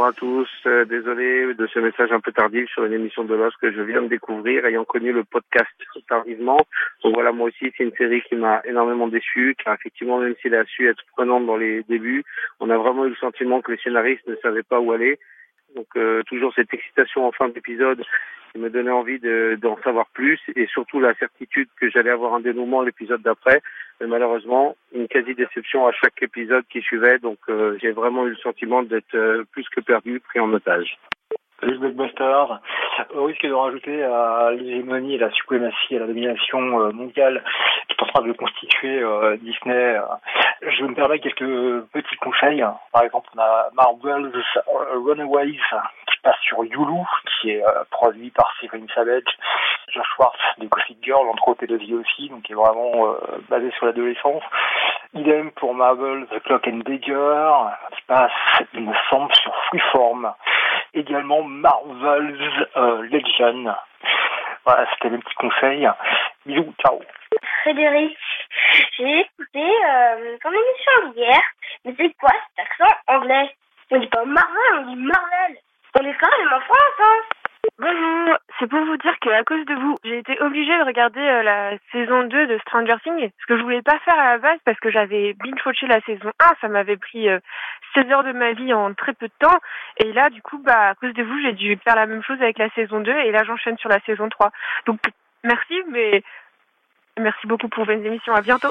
bonjour à tous. Désolé de ce message un peu tardif sur une émission de Lost que je viens de découvrir, ayant connu le podcast tardivement. Donc voilà, moi aussi, c'est une série qui m'a énormément déçu, car effectivement, même s'il a su être prenante dans les débuts, on a vraiment eu le sentiment que les scénaristes ne savaient pas où aller. Donc toujours cette excitation en fin d'épisode qui me donnait envie d'en savoir plus, et surtout la certitude que j'allais avoir un dénouement l'épisode d'après. Mais malheureusement, une quasi-déception à chaque épisode qui suivait. Donc j'ai vraiment eu le sentiment d'être plus que perdu, pris en otage. Salut Blockbuster. Au risque de rajouter à l'hégémonie et la suprématie et la domination mondiale qui est en train de constituer Disney, je me permets quelques petits conseils. Par exemple, on a Marvel's Runaways qui passe sur Hulu, qui est produit par Stephen Savage, Josh Schwartz de Gossip Girl, entre autres, et de vie aussi, donc qui est vraiment basé sur l'adolescence. Idem pour Marvel's Cloak and Dagger, qui passe, il me semble, sur Freeform. Également Marvel's Legend. Voilà, c'était mes petits conseils. Bisous, ciao. Frédéric, j'ai écouté ton émission d'hier, mais c'est quoi cet accent anglais? On dit pas Marvel, on dit Marvel. On est quand même en France, hein. Bonjour, c'est pour vous dire qu'à cause de vous, j'ai été obligée de regarder la saison 2 de Stranger Things, ce que je voulais pas faire à la base parce que j'avais binge-watché la saison 1, ça m'avait pris 16 heures de ma vie en très peu de temps, et là du coup à cause de vous j'ai dû faire la même chose avec la saison 2 et là j'enchaîne sur la saison 3. Donc merci, mais merci beaucoup pour vos émissions, à bientôt.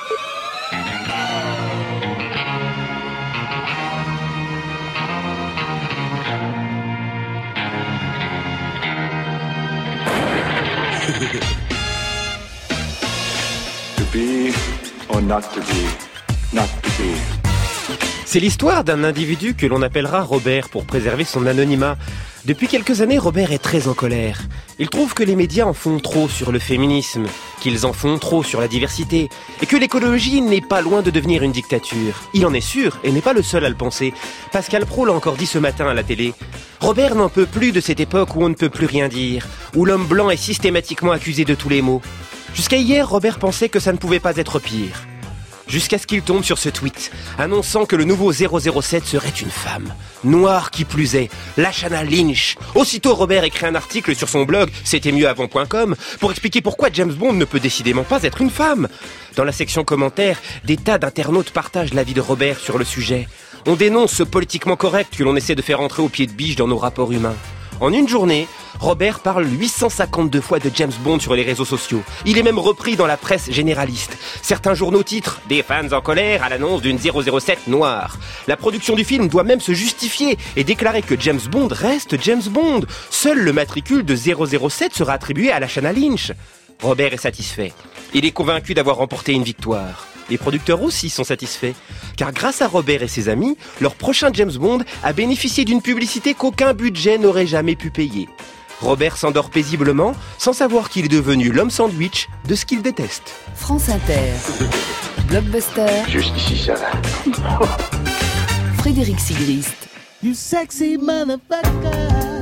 To be or not to be, not to be. C'est l'histoire d'un individu que l'on appellera Robert pour préserver son anonymat. Depuis quelques années, Robert est très en colère. Il trouve que les médias en font trop sur le féminisme, qu'ils en font trop sur la diversité, et que l'écologie n'est pas loin de devenir une dictature. Il en est sûr, et n'est pas le seul à le penser. Pascal Praud l'a encore dit ce matin à la télé. Robert n'en peut plus de cette époque où on ne peut plus rien dire, où l'homme blanc est systématiquement accusé de tous les maux. Jusqu'à hier, Robert pensait que ça ne pouvait pas être pire. Jusqu'à ce qu'il tombe sur ce tweet, annonçant que le nouveau 007 serait une femme. Noire qui plus est, Lashana Lynch. Aussitôt, Robert écrit un article sur son blog c'étaitmieuxavant.com pour expliquer pourquoi James Bond ne peut décidément pas être une femme. Dans la section commentaires, des tas d'internautes partagent l'avis de Robert sur le sujet. On dénonce ce politiquement correct que l'on essaie de faire entrer au pied de biche dans nos rapports humains. En une journée, Robert parle 852 fois de James Bond sur les réseaux sociaux. Il est même repris dans la presse généraliste. Certains journaux titrent « Des fans en colère à l'annonce d'une 007 noire ». La production du film doit même se justifier et déclarer que James Bond reste James Bond. Seul le matricule de 007 sera attribué à Lashana Lynch. Robert est satisfait. Il est convaincu d'avoir remporté une victoire. Les producteurs aussi sont satisfaits, car grâce à Robert et ses amis, leur prochain James Bond a bénéficié d'une publicité qu'aucun budget n'aurait jamais pu payer. Robert s'endort paisiblement, sans savoir qu'il est devenu l'homme sandwich de ce qu'il déteste. France Inter, Blockbuster, Jusqu'ici, ça va. Frédéric Sigrist. You sexy motherfucker.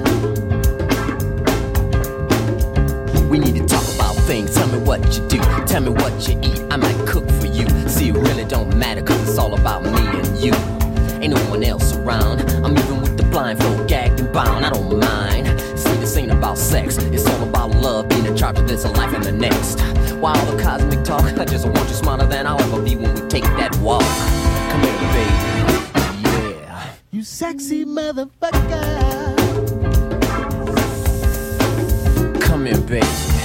We need to talk about things. Tell me what you do. Tell me what you eat. I might cook for you. See, it really don't matter, cause it's all about me and you. Ain't no one else around. I'm even with the blindfold, gagged and bound. I don't mind. See, this ain't about sex. It's all about love, being in charge of this life and the next. While all the cosmic talk, I just want you smarter than I'll ever be when we take that walk. Come here, baby. Yeah. You sexy motherfucker. Come here, baby.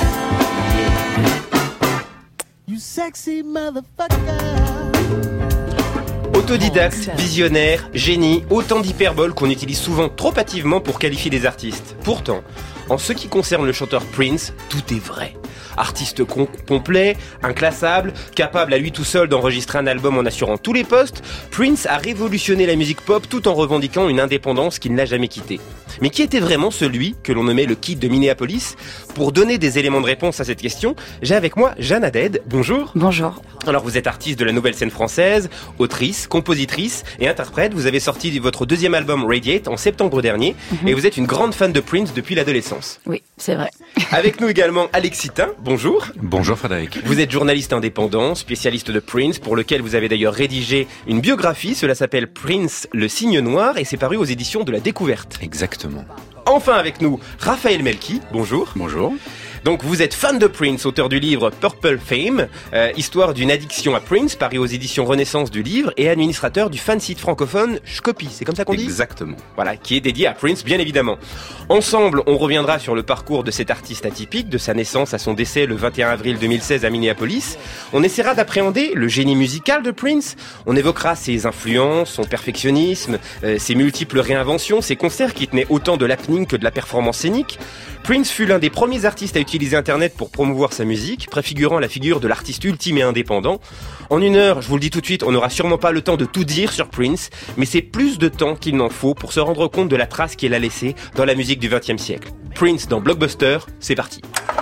You sexy motherfucker. Autodidacte, visionnaire, génie, autant d'hyperboles qu'on utilise souvent trop hâtivement pour qualifier des artistes. Pourtant, en ce qui concerne le chanteur Prince, tout est vrai. Artiste complet, inclassable, capable à lui tout seul d'enregistrer un album en assurant tous les postes, Prince a révolutionné la musique pop tout en revendiquant une indépendance qu'il n'a jamais quittée. Mais qui était vraiment celui que l'on nommait le Kid de Minneapolis? Pour donner des éléments de réponse à cette question, j'ai avec moi Jeanne Haddad. Bonjour. Bonjour. Alors vous êtes artiste de la nouvelle scène française, autrice, compositrice et interprète. Vous avez sorti votre deuxième album Radiate en septembre dernier et vous êtes une grande fan de Prince depuis l'adolescence. Oui, c'est vrai. Avec nous également Alexitin. bonjour. Bonjour Frédéric. Vous êtes journaliste indépendant, spécialiste de Prince, pour lequel vous avez d'ailleurs rédigé une biographie. Cela s'appelle Prince, le cygne noir, et c'est paru aux éditions de La Découverte. Exactement. Enfin avec nous, Raphaël Melki, bonjour. Bonjour. Donc vous êtes fan de Prince, auteur du livre Purple Fame, histoire d'une addiction à Prince, paru aux éditions Renaissance du livre, et administrateur du fan site francophone Shkopi, c'est comme ça qu'on dit ? Exactement. Voilà, qui est dédié à Prince, bien évidemment. Ensemble, on reviendra sur le parcours de cet artiste atypique, de sa naissance à son décès le 21 avril 2016 à Minneapolis. On essaiera d'appréhender le génie musical de Prince, on évoquera ses influences, son perfectionnisme, ses multiples réinventions, ses concerts qui tenaient autant de l'happening que de la performance scénique. Prince fut l'un des premiers artistes à utiliser Internet pour promouvoir sa musique, préfigurant la figure de l'artiste ultime et indépendant. En 1 heure, je vous le dis tout de suite, on n'aura sûrement pas le temps de tout dire sur Prince, mais c'est plus de temps qu'il n'en faut pour se rendre compte de la trace qu'il a laissée dans la musique du XXe siècle. Prince dans Blockbuster, c'est parti.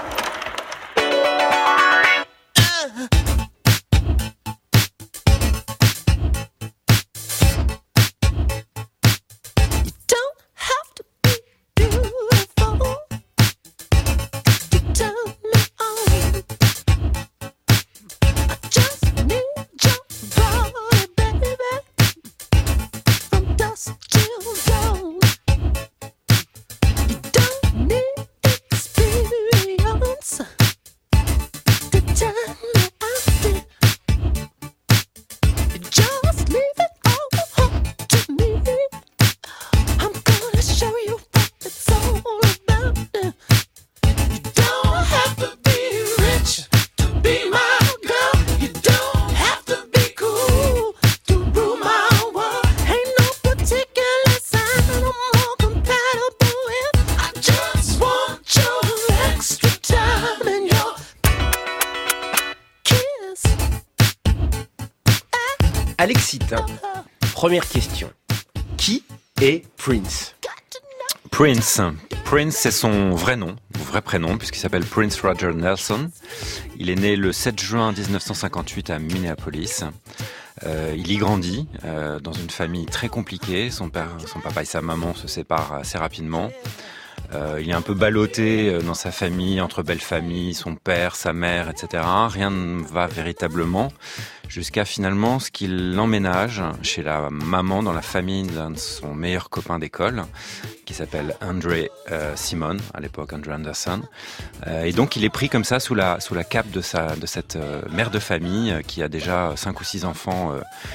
Alexite, première question. Qui est Prince ? Prince, c'est son vrai nom, vrai prénom, puisqu'il s'appelle Prince Roger Nelson. Il est né le 7 juin 1958 à Minneapolis. Il y grandit dans une famille très compliquée. Son papa et sa maman se séparent assez rapidement. Il est un peu ballotté dans sa famille, entre belle famille, son père, sa mère, etc. Rien ne va véritablement, jusqu'à finalement ce qu'il emménage chez la maman dans la famille d'un de son meilleur copain d'école, qui s'appelle Andre Simon, à l'époque Andre Anderson. Et donc il est pris comme ça sous la cape de cette mère de famille qui a déjà 5 ou 6 enfants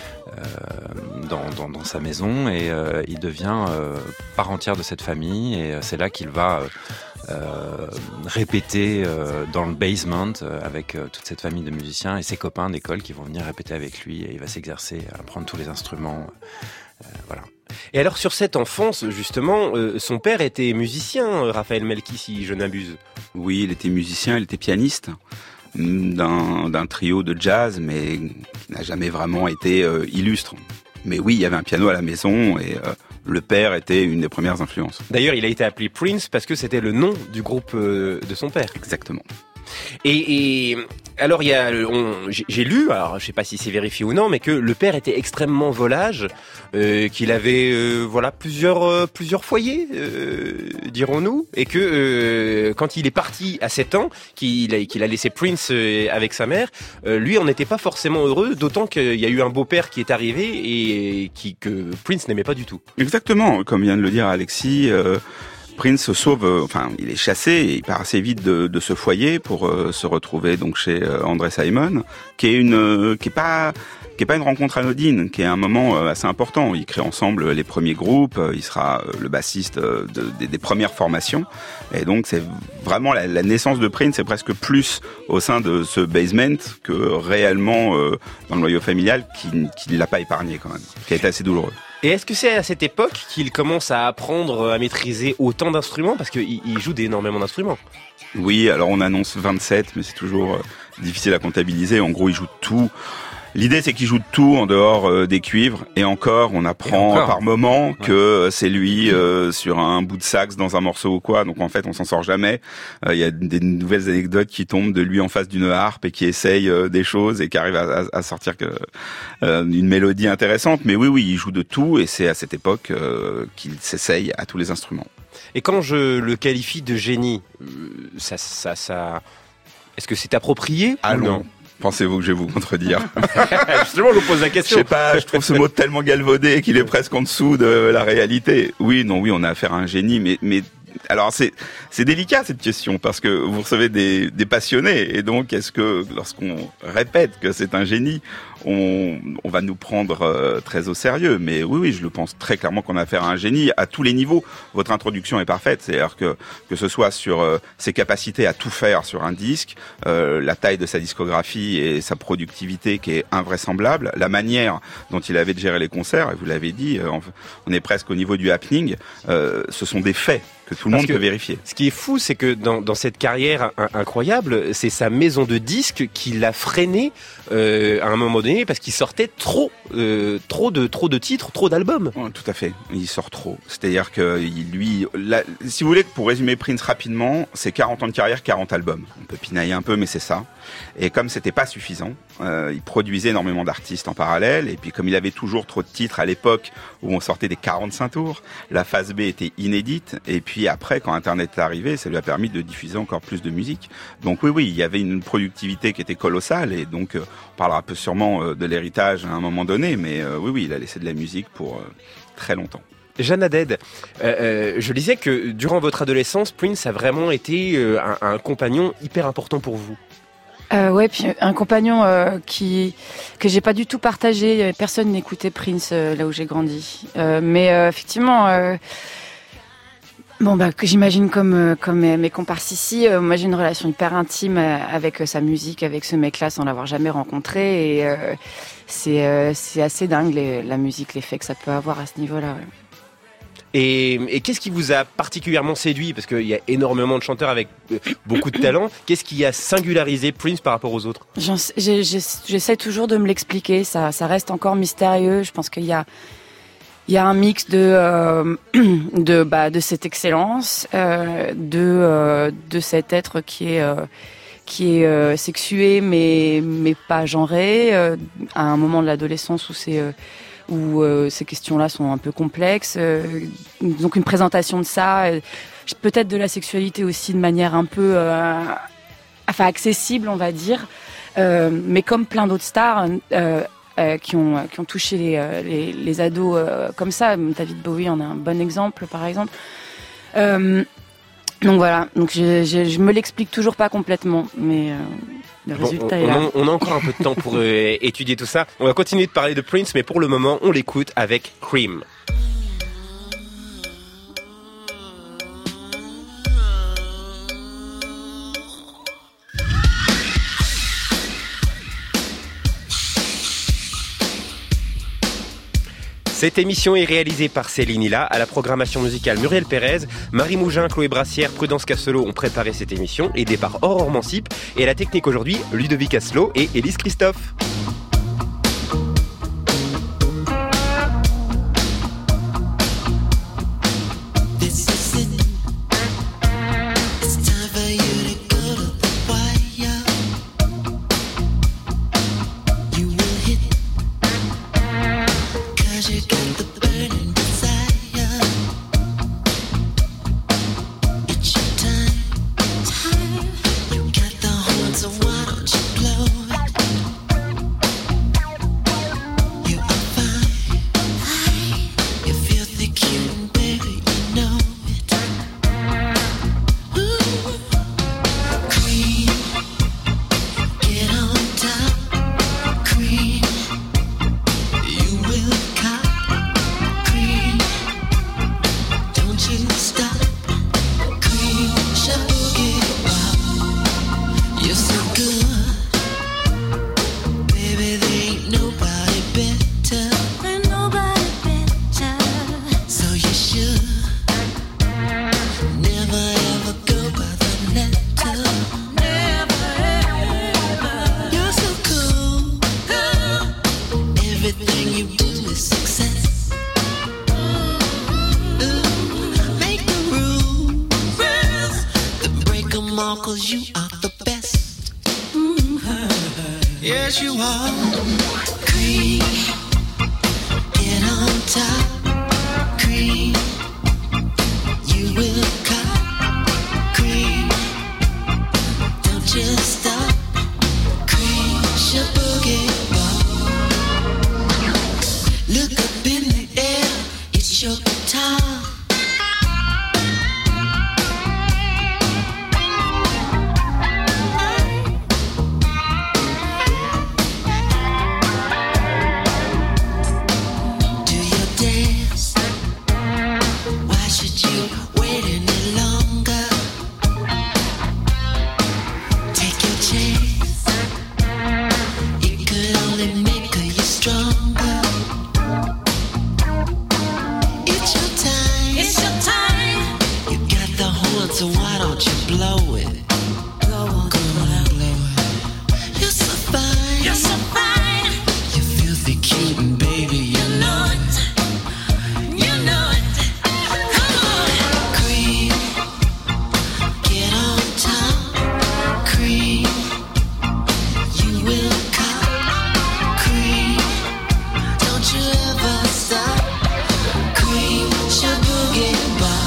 dans sa maison, et il devient part entière de cette famille, et c'est là qu'il va répéter dans le basement avec toute cette famille de musiciens et ses copains d'école qui vont venir répéter avec lui, et il va s'exercer à apprendre tous les instruments. Voilà. Et alors sur cette enfance, justement, son père était musicien, Raphaël Melki, si je n'abuse. Oui, il était musicien, il était pianiste d'un trio de jazz, mais qui n'a jamais vraiment été illustre. Mais oui, il y avait un piano à la maison, et le père était une des premières influences. D'ailleurs, il a été appelé Prince parce que c'était le nom du groupe de son père. Exactement. Et alors j'ai lu, alors je sais pas si c'est vérifié ou non, mais que le père était extrêmement volage, qu'il avait plusieurs foyers, dirons-nous, et que quand il est parti à 7 ans, qu'il a laissé Prince avec sa mère, lui en était pas forcément heureux, d'autant qu'il y a eu un beau-père qui est arrivé et que Prince n'aimait pas du tout. Exactement, comme vient de le dire Alexis. Prince se sauve, il est chassé et il part assez vite de ce foyer pour se retrouver donc chez Andre Simon, qui est pas une rencontre anodine, qui est un moment assez important. Ils créent ensemble les premiers groupes, il sera le bassiste des premières formations, et donc c'est vraiment la naissance de Prince, c'est presque plus au sein de ce basement que réellement dans le noyau familial, qui ne l'a pas épargné quand même, qui a été assez douloureux. Et est-ce que c'est à cette époque qu'il commence à apprendre à maîtriser autant d'instruments ? Parce qu'il joue énormément d'instruments. Oui, alors on annonce 27, mais c'est toujours difficile à comptabiliser. En gros, il joue tout. L'idée, c'est qu'il joue tout en dehors des cuivres. Et encore, on apprend par moment que c'est lui sur un bout de sax dans un morceau ou quoi. Donc en fait, on s'en sort jamais. Il y a des nouvelles anecdotes qui tombent de lui en face d'une harpe et qui essaye des choses et qui arrive à sortir une mélodie intéressante. Mais oui, il joue de tout, et c'est à cette époque qu'il s'essaye à tous les instruments. Et quand je le qualifie de génie, ça Est-ce que c'est approprié ou non? Pensez-vous que je vais vous contredire? Justement, je vous pose la question. Je sais pas, je trouve ce mot tellement galvaudé qu'il est presque en dessous de la réalité. Oui, on a affaire à un génie, mais alors c'est délicat cette question parce que vous recevez des passionnés et donc est-ce que lorsqu'on répète que c'est un génie, on va nous prendre très au sérieux? Mais oui, je le pense très clairement qu'on a affaire à un génie à tous les niveaux. Votre introduction est parfaite, c'est-à-dire que ce soit sur ses capacités à tout faire sur un disque, la taille de sa discographie et sa productivité qui est invraisemblable, la manière dont il avait de gérer les concerts, et vous l'avez dit, on est presque au niveau du happening, ce sont des faits que tout le monde peut vérifier. Ce qui est fou, c'est que dans cette carrière incroyable, c'est sa maison de disques qui l'a freiné à un moment donné parce qu'il sortait trop de titres, trop d'albums. Oh, tout à fait, il sort trop. C'est-à-dire que si vous voulez, pour résumer Prince rapidement, c'est 40 ans de carrière, 40 albums. On peut pinailler un peu, mais c'est ça. Et comme c'était pas suffisant, il produisait énormément d'artistes en parallèle. Et puis comme il avait toujours trop de titres à l'époque où on sortait des 45 tours, la phase B était inédite. Et puis après, quand Internet est arrivé, ça lui a permis de diffuser encore plus de musique. Donc oui, il y avait une productivité qui était colossale. Et donc on parlera peu sûrement de l'héritage à un moment donné. Mais oui, il a laissé de la musique pour très longtemps. Jeanne Haddad, je disais que durant votre adolescence, Prince a vraiment été un compagnon hyper important pour vous. Ouais, puis un compagnon que j'ai pas du tout partagé. Personne n'écoutait Prince là où j'ai grandi. Mais effectivement, que j'imagine comme mes comparses ici, moi j'ai une relation hyper intime avec sa musique, avec ce mec-là, sans l'avoir jamais rencontré. Et c'est assez dingue la musique, l'effet que ça peut avoir à ce niveau-là. Ouais. Et qu'est-ce qui vous a particulièrement séduit? Parce qu'il y a énormément de chanteurs avec beaucoup de talent. Qu'est-ce qui a singularisé Prince par rapport aux autres? J'essaie toujours de me l'expliquer. Ça reste encore mystérieux. Je pense qu'il y a un mix de cette excellence, de cet être qui est sexué mais pas genré. À un moment de l'adolescence où ces questions-là sont un peu complexes. Donc une présentation de ça, peut-être de la sexualité aussi de manière un peu accessible, on va dire. Mais comme plein d'autres stars qui ont touché les ados comme ça, David Bowie en est un bon exemple, par exemple. Donc voilà, je me l'explique toujours pas complètement, mais le résultat est là. On a encore un peu de temps pour étudier tout ça. On va continuer de parler de Prince, mais pour le moment, on l'écoute avec Cream. Cette émission est réalisée par Céline Hilla, à la programmation musicale Muriel Pérez, Marie Mougin, Chloé Brassière, Prudence Casselot ont préparé cette émission, aidée par Aurore Mancip, et à la technique aujourd'hui, Ludovic Asselot et Élise Christophe. Yes, you are. Cream, get on top. Cream, you will cut. Cream, don't just stop. up in the air, it's your time. So why don't you blow it? Blow on, come on, blow it. You're so fine, you're so fine. You're filthy cute and baby, you know it. You know it. Come on, cream, get on top. Cream, you will cop. Cream, don't you ever stop. Cream, Shaboogie Bop.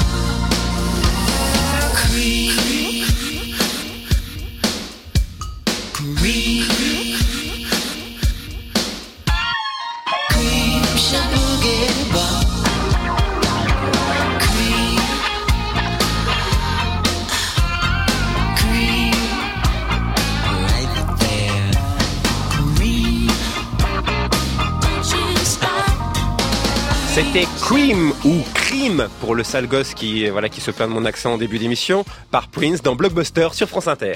C'était Cream ou Crime pour le sale gosse qui se plaint de mon accent en début d'émission par Prince dans Blockbuster sur France Inter.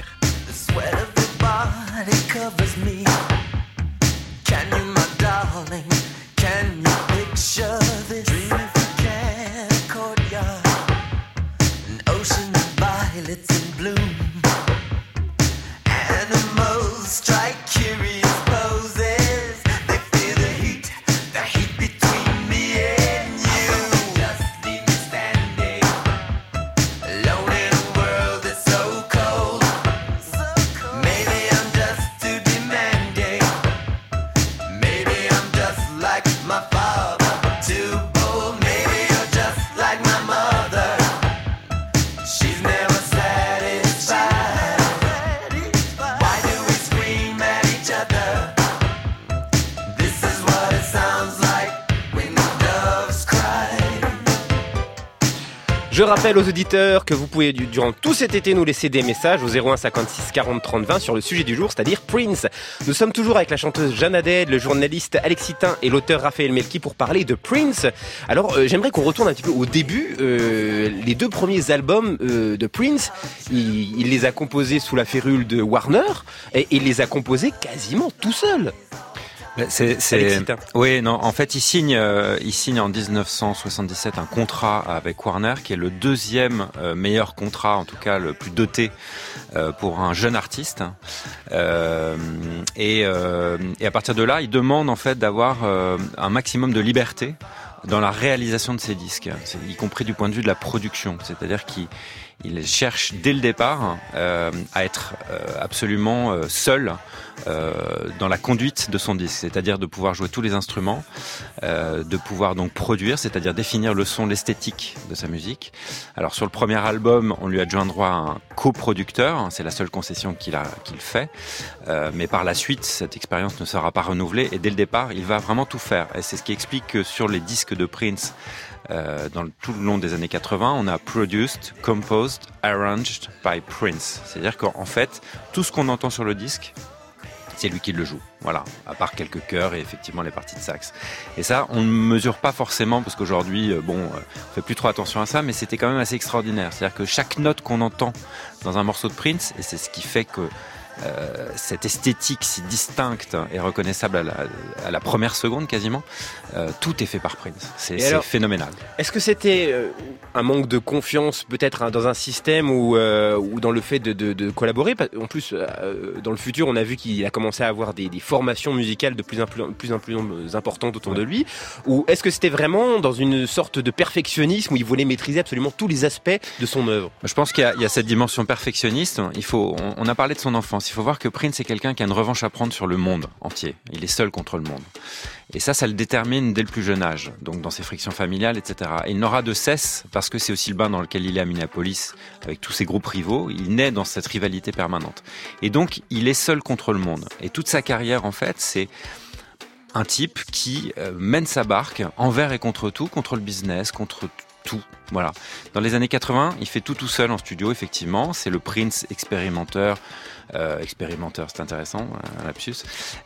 Je rappelle aux auditeurs que vous pouvez durant tout cet été nous laisser des messages au 01 56 40 30 20 sur le sujet du jour, c'est-à-dire Prince. Nous sommes toujours avec la chanteuse Jeanne Haddad, le journaliste Alexis Tin et l'auteur Raphaël Melki pour parler de Prince. Alors j'aimerais qu'on retourne un petit peu au début. Les deux premiers albums de Prince, il les a composés sous la férule de Warner et il les a composés quasiment tout seul. Oui, non. En fait, il signe en 1977 un contrat avec Warner, qui est le deuxième meilleur contrat, en tout cas le plus doté pour un jeune artiste. Et à partir de là, il demande en fait d'avoir un maximum de liberté dans la réalisation de ses disques, y compris du point de vue de la production. C'est-à-dire qu'il cherche dès le départ à être absolument seul dans la conduite de son disque, c'est-à-dire de pouvoir jouer tous les instruments, de pouvoir donc produire, c'est-à-dire définir le son, l'esthétique de sa musique. Alors sur le premier album, on lui a adjoint droit à un coproducteur, c'est la seule concession qu'il fait, mais par la suite, cette expérience ne sera pas renouvelée et dès le départ, il va vraiment tout faire. Et c'est ce qui explique que sur les disques de Prince, tout le long des années 80, on a produced, composed, arranged by Prince. C'est-à-dire qu'en fait, tout ce qu'on entend sur le disque, c'est lui qui le joue. Voilà, à part quelques chœurs et effectivement les parties de sax. Et ça, on ne mesure pas forcément parce qu'aujourd'hui, on fait plus trop attention à ça, mais c'était quand même assez extraordinaire. C'est-à-dire que chaque note qu'on entend dans un morceau de Prince, et c'est ce qui fait que cette esthétique si distincte et reconnaissable à la première seconde quasiment, tout est fait par Prince. C'est phénoménal. Est-ce que c'était un manque de confiance peut-être dans un système ou dans le fait de collaborer? En plus, dans le futur, on a vu qu'il a commencé à avoir des formations musicales de plus en plus importantes autour de lui. Ou est-ce que c'était vraiment dans une sorte de perfectionnisme où il voulait maîtriser absolument tous les aspects de son œuvre? Je pense qu'il y a cette dimension perfectionniste. On a parlé de son enfance. Il faut voir que Prince est quelqu'un qui a une revanche à prendre sur le monde entier. Il est seul contre le monde. Et ça le détermine dès le plus jeune âge, donc dans ses frictions familiales, etc. Et il n'aura de cesse, parce que c'est aussi le bain dans lequel il est à Minneapolis, avec tous ses groupes rivaux, il naît dans cette rivalité permanente. Et donc, il est seul contre le monde. Et toute sa carrière, en fait, c'est un type qui mène sa barque envers et contre tout, contre le business, contre tout. Voilà. Dans les années 80, il fait tout seul en studio, effectivement. C'est le Prince expérimenteur, c'est intéressant, un lapsus.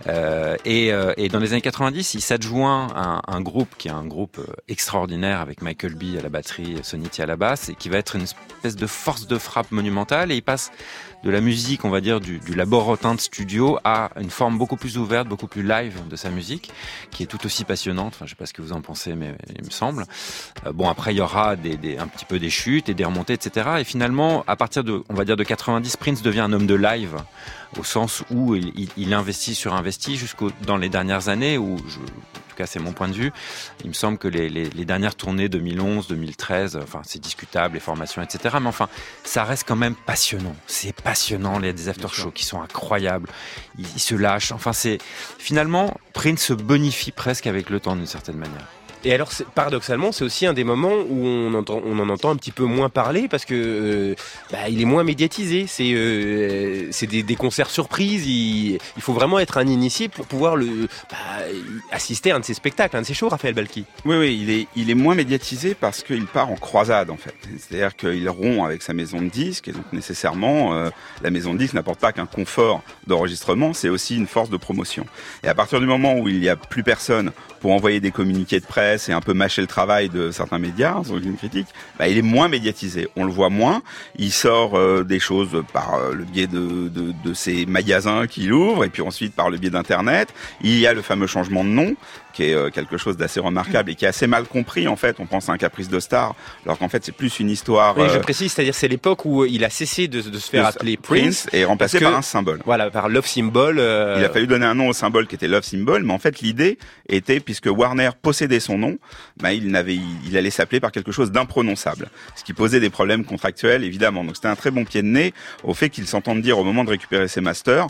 Et dans les années 90, il s'adjoint à un groupe qui est un groupe extraordinaire avec Michael B à la batterie, Sonny T à la basse, et qui va être une espèce de force de frappe monumentale. Et il passe de la musique, on va dire, du laborotin de studio à une forme beaucoup plus ouverte, beaucoup plus live de sa musique, qui est tout aussi passionnante. Enfin, je sais pas ce que vous en pensez, mais il me semble. Bon, après, il y aura un petit peu des chutes et des remontées, etc. Et finalement, à partir de, on va dire, de 90, Prince devient un homme de live, au sens où il investit sur investit dans les dernières années, où en tout cas c'est mon point de vue, il me semble que les dernières tournées 2011, 2013, enfin c'est discutable, les formations, etc. Mais enfin, ça reste quand même passionnant. C'est passionnant, il y a des after-shows qui sont incroyables, il se lâche. Enfin, finalement, Prince se bonifie presque avec le temps d'une certaine manière. Et alors, paradoxalement, c'est aussi un des moments où on en entend un petit peu moins parler parce que il est moins médiatisé. C'est des concerts surprises. Il faut vraiment être un initié pour pouvoir assister à un de ces spectacles, un de ces shows, Raphaël Balkhi. Oui, il est moins médiatisé parce qu'il part en croisade en fait. C'est-à-dire qu'il rompt avec sa maison de disques et donc nécessairement la maison de disques n'apporte pas qu'un confort d'enregistrement, c'est aussi une force de promotion. Et à partir du moment où il n'y a plus personne pour envoyer des communiqués de presse et un peu mâcher le travail de certains médias, sans aucune critique, il est moins médiatisé. On le voit moins. Il sort des choses par le biais de ses magasins qu'il ouvre et puis ensuite par le biais d'Internet. Il y a le fameux changement de nom qui est quelque chose d'assez remarquable et qui est assez mal compris en fait. On pense à un caprice de star, alors qu'en fait c'est plus une histoire. Oui, je précise, c'est-à-dire c'est l'époque où il a cessé de se faire appeler Prince et remplacé par un symbole. Voilà, par Love Symbol. Il a fallu donner un nom au symbole qui était Love Symbol, mais en fait l'idée était, puisque Warner possédait son nom, il allait s'appeler par quelque chose d'imprononçable, ce qui posait des problèmes contractuels évidemment. Donc c'était un très bon pied de nez au fait qu'ils s'entendent dire au moment de récupérer ses masters,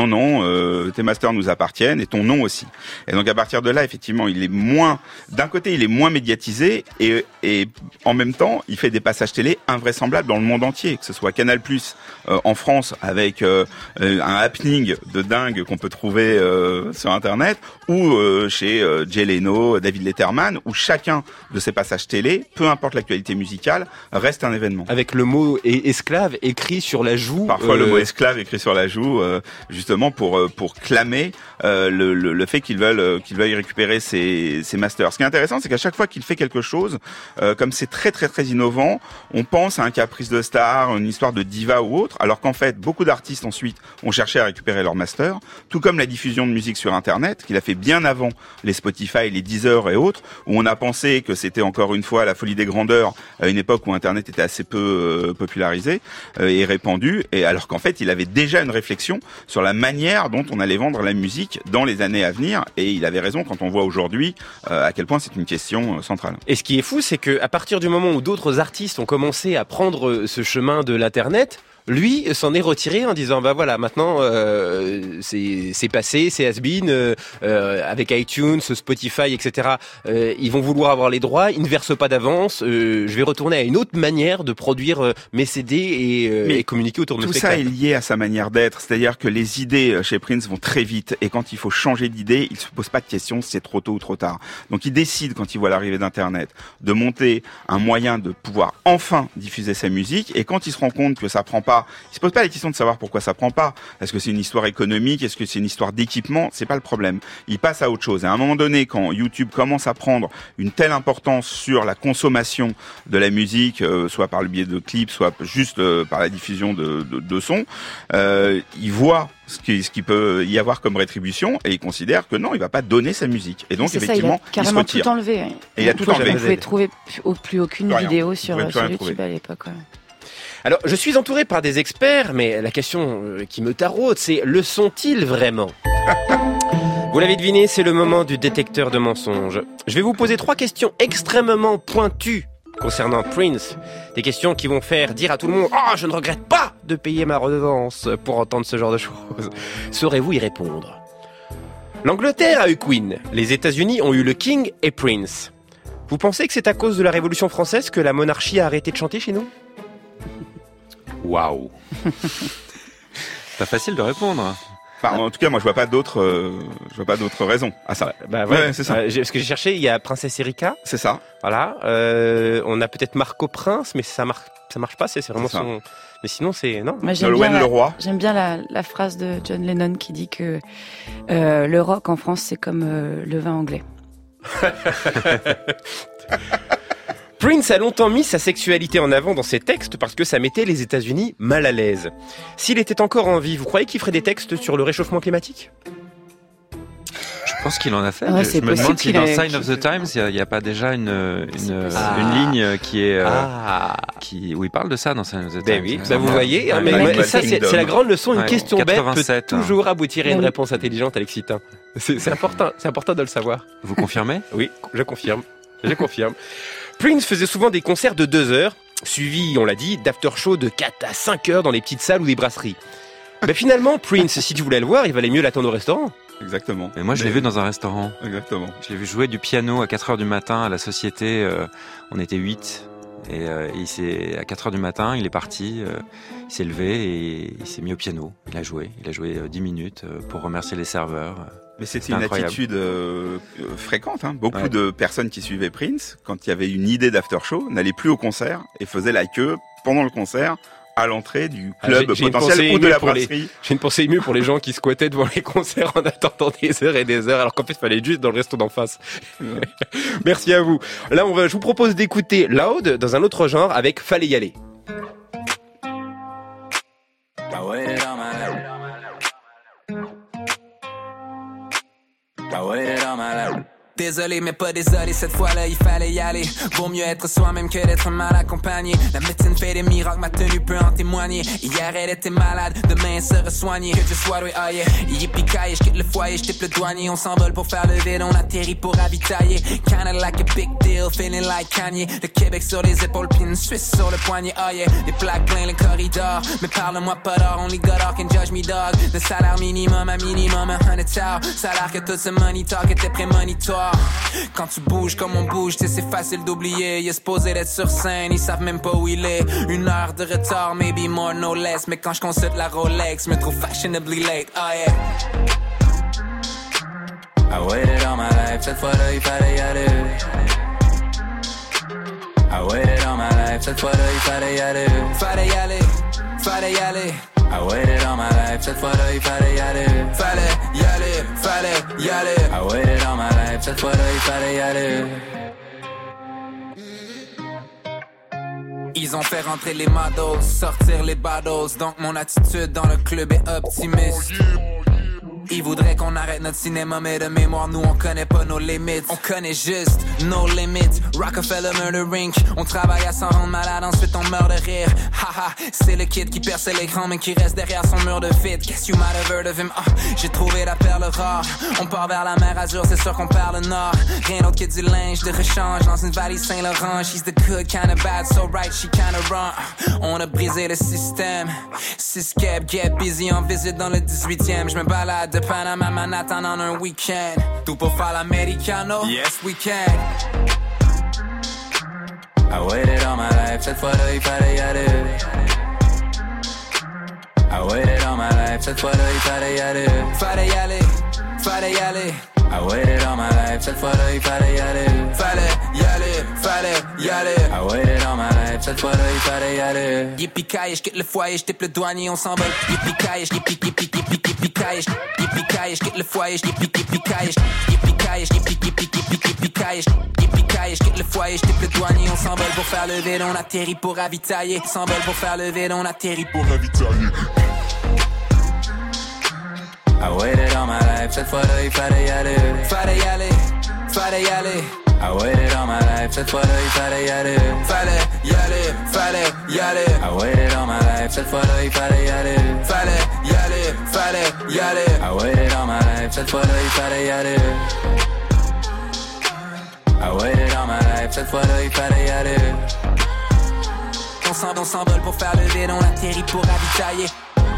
non, tes masters nous appartiennent et ton nom aussi. Et donc à partir de là, effectivement, d'un côté, il est moins médiatisé et en même temps, il fait des passages télé invraisemblables dans le monde entier, que ce soit Canal+ en France avec un happening de dingue qu'on peut trouver sur Internet, ou chez Jay Leno, David Letterman, où chacun de ces passages télé, peu importe l'actualité musicale, reste un événement. Avec le mot esclave écrit sur la joue. Parfois le mot esclave écrit sur la joue, justement pour clamer le fait qu'ils veuillent récupérer ses masters. Ce qui est intéressant, c'est qu'à chaque fois qu'il fait quelque chose, comme c'est très très très innovant, on pense à un caprice de star, une histoire de diva ou autre, alors qu'en fait, beaucoup d'artistes ensuite ont cherché à récupérer leur master, tout comme la diffusion de musique sur Internet, qu'il a fait bien avant les Spotify, les Deezer et autres, où on a pensé que c'était encore une fois la folie des grandeurs à une époque où Internet était assez peu popularisé et répandu, et alors qu'en fait, il avait déjà une réflexion sur la manière dont on allait vendre la musique dans les années à venir, et il avait raison quand on voit aujourd'hui à quel point c'est une question centrale. Et ce qui est fou, c'est que à partir du moment où d'autres artistes ont commencé à prendre ce chemin de l'Internet, lui s'en est retiré en disant voilà, maintenant c'est passé, c'est has-been, avec iTunes, Spotify, etc. Ils vont vouloir avoir les droits, ils ne versent pas d'avance. Je vais retourner à une autre manière de produire mes CD et communiquer autour de mes spectacles. Tout ça est lié à sa manière d'être, c'est-à-dire que les idées chez Prince vont très vite et quand il faut changer d'idée, il se pose pas de questions si c'est trop tôt ou trop tard. Donc il décide, quand il voit l'arrivée d'Internet, de monter un moyen de pouvoir enfin diffuser sa musique, et quand il se rend compte que ça prend pas, il se pose pas la question de savoir pourquoi ça prend pas. Est-ce que c'est une histoire économique? Est-ce que c'est une histoire d'équipement? C'est pas le problème. Il passe à autre chose. Et à un moment donné, quand YouTube commence à prendre une telle importance sur la consommation de la musique, soit par le biais de clips, soit juste par la diffusion de sons, il voit ce qui peut y avoir comme rétribution, et il considère que non, il va pas donner sa musique. Et donc, effectivement, il a carrément tout enlevé. Et il a tout enlevé. Vous pouvez trouver plus aucune vidéo sur YouTube à l'époque. Alors, je suis entouré par des experts, mais la question qui me taraude, c'est le sont-ils vraiment? Vous l'avez deviné, c'est le moment du détecteur de mensonges. Je vais vous poser 3 questions extrêmement pointues concernant Prince. Des questions qui vont faire dire à tout le monde « Ah, je ne regrette pas de payer ma redevance pour entendre ce genre de choses. » Saurez-vous y répondre? L'Angleterre a eu Queen, les États-Unis ont eu le King et Prince. Vous pensez que c'est à cause de la Révolution française que la monarchie a arrêté de chanter chez nous? Waouh. C'est pas facile de répondre. Enfin, en tout cas, moi, je vois pas d'autres raisons à ça. Ouais, c'est ça. Parce que j'ai cherché, il y a Princesse Erika. C'est ça. Voilà. On a peut-être Marco Prince, mais ça marche pas. C'est vraiment son. Mais sinon, c'est non. Moi, Nolwenn Leroy. J'aime bien la phrase de John Lennon qui dit que le rock en France, c'est comme le vin anglais. Prince a longtemps mis sa sexualité en avant dans ses textes parce que ça mettait les États-Unis mal à l'aise. S'il était encore en vie, vous croyez qu'il ferait des textes sur le réchauffement climatique ? Je pense qu'il en a fait. Ouais, je me demande si dans Sign of the Times, il n'y a pas déjà une ligne qui est où il parle de ça dans Sign of the Times. Ben oui, vous voyez, mais ça c'est la grande leçon, une question bête peut toujours aboutir à une réponse intelligente, Alexis Tin. C'est important de le savoir. Vous confirmez ? Oui, je confirme. Prince faisait souvent des concerts de 2 heures, suivis, on l'a dit, d'after-show de 4 à 5 heures dans les petites salles ou des brasseries. Mais finalement, Prince, si tu voulais le voir, il valait mieux l'attendre au restaurant. Exactement. Et moi, je l'ai vu dans un restaurant. Exactement. Je l'ai vu jouer du piano à 4 heures du matin à la Société. On était 8. Et à 4 heures du matin, il est parti, il s'est levé et il s'est mis au piano. Il a joué 10 minutes pour remercier les serveurs. Mais c'était une attitude fréquente. Beaucoup de personnes qui suivaient Prince, quand il y avait une idée d'after-show, n'allaient plus au concert et faisaient la queue pendant le concert à l'entrée du club potentiel ou de la brasserie. J'ai une pensée émue pour les gens qui squattaient devant les concerts en attendant des heures et des heures, alors qu'en fait, il fallait juste dans le resto d'en face. Merci à vous. Là, je vous propose d'écouter Loud dans un autre genre avec Fallait y aller. Désolé mais pas désolé, cette fois-là il fallait y aller. Vaut mieux être soi-même que d'être mal accompagné. La médecine fait des miracles, ma tenue peut en témoigner. Hier elle était malade, demain elle sera soignée. Que je sois doué, oh yeah. Yippee-ki-yay, je quitte le foyer, je tape le douanier. On s'envole pour faire le vide, on atterrit pour ravitailler. Kinda like a big deal, feeling like Kanye. Le Québec sur les épaules, puis une Suisse sur le poignet, oh yeah. Les plaques plein les corridors, mais parle-moi pas d'or. Only God can judge me dog. Le salaire minimum à minimum, 100,000. Salaire que tout ce money talk était prémonitoire. Quand tu bouges comme on bouge, tu sais c'est facile d'oublier. Il est supposé d'être sur scène, ils savent même pas où il est. 1 heure de retard, maybe more no less. Mais quand je consulte la Rolex, me trouve fashionably late, oh yeah. I waited all my life, cette fois-là il fallait y aller. I waited all my life, cette fois-là il fallait y aller. Fallait y aller, fallait y aller. I waited all my life, cette fois-là il fallait y aller. Fallait y aller, fallait y aller. I waited all my life, cette fois-là il fallait y aller. Ils ont fait rentrer les models, sortir les battles. Donc mon attitude dans le club est optimiste. Ils voudraient qu'on arrête notre cinéma, mais de mémoire, nous on connaît pas nos limites. On connaît juste nos limites. Rockefeller Murder Inc. On travaille à s'en rendre malade, ensuite on meurt de rire. Haha, c'est le kid qui perce l'écran, mais qui reste derrière son mur de fit. Guess you might have heard of him. J'ai trouvé la perle rare. On part vers la mer Azur, c'est sûr qu'on perd le nord. Rien d'autre que du linge de rechange dans une valise Saint-Laurent. She's the good kind of bad, so right, she kind of wrong. On a brisé le système. 6 cab, get busy en visite dans le 18e. Je me balade de Panama, Manhattan en un week-end. Tout pour faire l'americano? Yes, we can. I waited all my life, cette fois-là il fallait y aller. I waited all my life, cette fois-là il fallait y aller. Fallait y aller, fallait y aller. I waited all my life, cette fois-là il fallait y aller. Fallait y aller, fallait y aller. I waited all my life, cette fois-là il fallait y aller. Yippee-ki-yay, je quitte le foyer, je tape le douanier, on s'envole. Yippee-ki-yay, je yippee-ki-yay, je quitte le foyer, je yippee-ki-yay, je quitte le foyer, je tape le douanier, on s'envole pour faire le vide, on atterrit pour ravitailler. S'envole pour faire le vide, on atterrit pour ravitailler. I waited all my life, cette fois-là il fallait y aller. Fallait y aller, fallait y aller. I waited all my life, cette fois-là il fallait y aller. Fallait y aller, fallait y aller. I waited all my life, cette fois-là il fallait y aller. Fallait y aller, fallait y aller. I waited all my life, cette fois-là il fallait y aller. I waited all my life, cette fois-là il fallait y aller. On s'envole pour faire le vide, on atterrit pour ravitailler.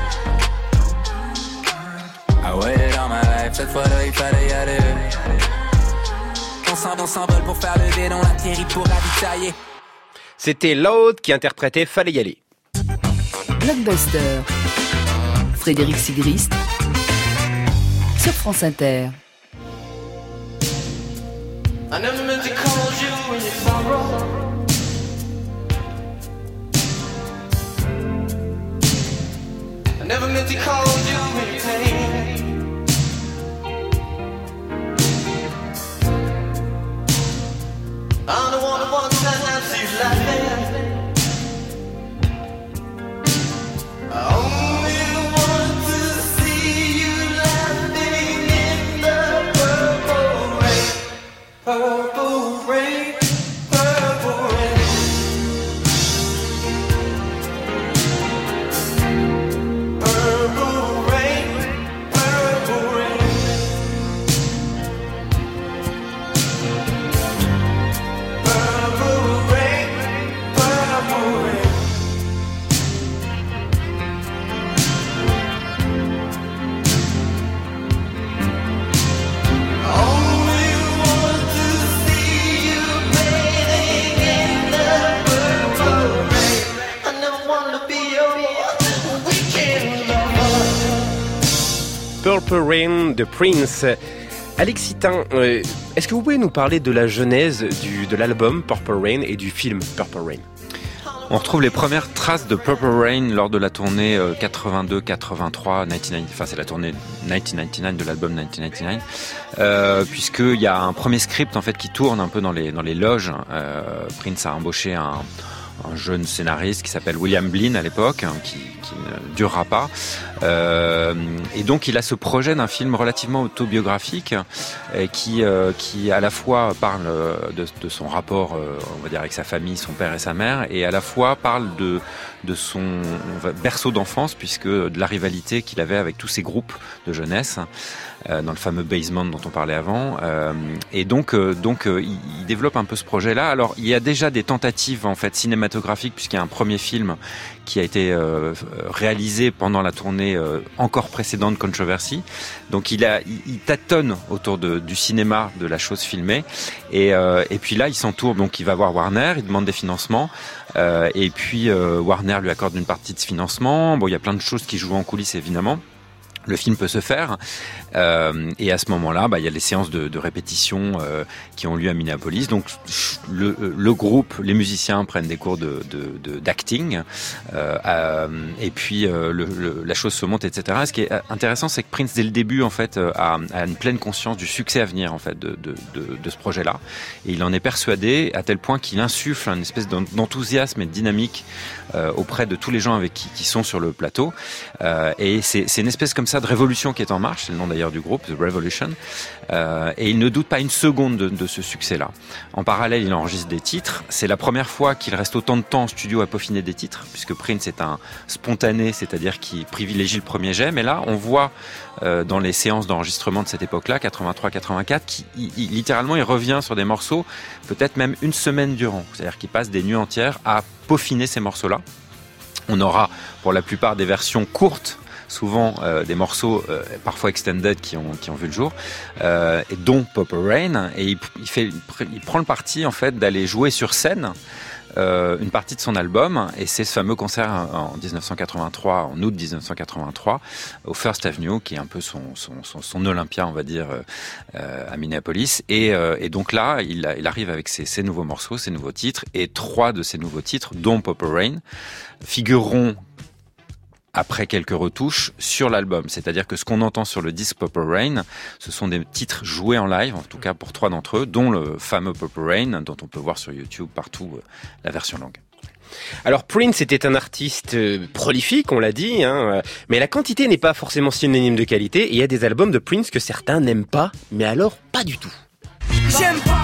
I waited all my life, cette fois-là il fallait y aller. On s'envole pour faire le vide, on atterrit pour ravitailler. C'était Loud qui interprétait Fallait y aller. Blockbuster. Frédéric Sigrist. sur France Inter. I never meant to call you when you sorrow. I never meant to call you when you pain. I'm the one who wants to see you laughing. I only want to see you laughing in the purple rain. Purple rain, purple rain. Purple rain, purple rain. Purple rain, purple rain. Only want to see you bathing in the purple rain. I never wanna be your weekend lover. Purple Rain de Prince. Alexis Tin, est-ce que vous pouvez nous parler de la genèse de l'album Purple Rain et du film Purple Rain? On retrouve les premières traces de Purple Rain lors de la tournée 82-83, 1990, enfin c'est la tournée 1999 de l'album 1999, puisqu'il y a un premier script en fait qui tourne un peu dans les loges. Prince a embauché un jeune scénariste qui s'appelle William Blinn à l'époque, qui ne durera pas. Et donc il a ce projet d'un film relativement autobiographique qui à la fois parle de son rapport, on va dire, avec sa famille, son père et sa mère, et à la fois parle de son berceau d'enfance, puisque de la rivalité qu'il avait avec tous ces groupes de jeunesse dans le fameux basement dont on parlait avant. Et donc il développe un peu ce projet-là. Alors il y a déjà des tentatives en fait cinématographiques, puisqu'il y a un premier film qui a été réalisé pendant la tournée encore précédente Controversy. Donc il tâtonne autour du cinéma, de la chose filmée, et puis là il s'entoure, donc il va voir Warner, il demande des financements, et puis Warner lui accorde une partie de ce financement. Bon, il y a plein de choses qui jouent en coulisses évidemment. Le film peut se faire, et à ce moment-là, il y a les séances de répétition qui ont lieu à Minneapolis. Donc le groupe, les musiciens prennent des cours d'acting, et puis la chose se monte, etc. Ce qui est intéressant, c'est que Prince dès le début en fait a une pleine conscience du succès à venir en fait de ce projet-là, et il en est persuadé à tel point qu'il insuffle une espèce d'enthousiasme et de dynamique auprès de tous les gens avec qui sont sur le plateau, et c'est une espèce comme ça de révolution qui est en marche. C'est le nom d'ailleurs du groupe, The Revolution, et il ne doute pas une seconde de ce succès-là. En parallèle, il enregistre des titres. C'est la première fois qu'il reste autant de temps en studio à peaufiner des titres, puisque Prince est un spontané, c'est-à-dire qu'il privilégie le premier jet. Mais là, on voit dans les séances d'enregistrement de cette époque-là, 83-84, littéralement, il revient sur des morceaux, peut-être même une semaine durant. C'est-à-dire qu'il passe des nuits entières à peaufiner ces morceaux-là. On aura pour la plupart des versions courtes, souvent des morceaux parfois extended qui ont vu le jour, et dont Purple Rain, et il prend le parti en fait d'aller jouer sur scène une partie de son album, et c'est ce fameux concert en 1983, en août 1983, au First Avenue, qui est un peu son Olympia, on va dire, à Minneapolis, et donc là il arrive avec ses nouveaux morceaux, ses nouveaux titres, et 3 de ces nouveaux titres, dont Purple Rain, figureront après quelques retouches sur l'album. C'est-à-dire que ce qu'on entend sur le disque Purple Rain, ce sont des titres joués en live, en tout cas pour 3 d'entre eux, dont le fameux Purple Rain, dont on peut voir sur YouTube partout la version longue. Alors Prince était un artiste prolifique, on l'a dit, mais la quantité n'est pas forcément synonyme de qualité, et il y a des albums de Prince que certains n'aiment pas, mais alors pas du tout. J'aime pas.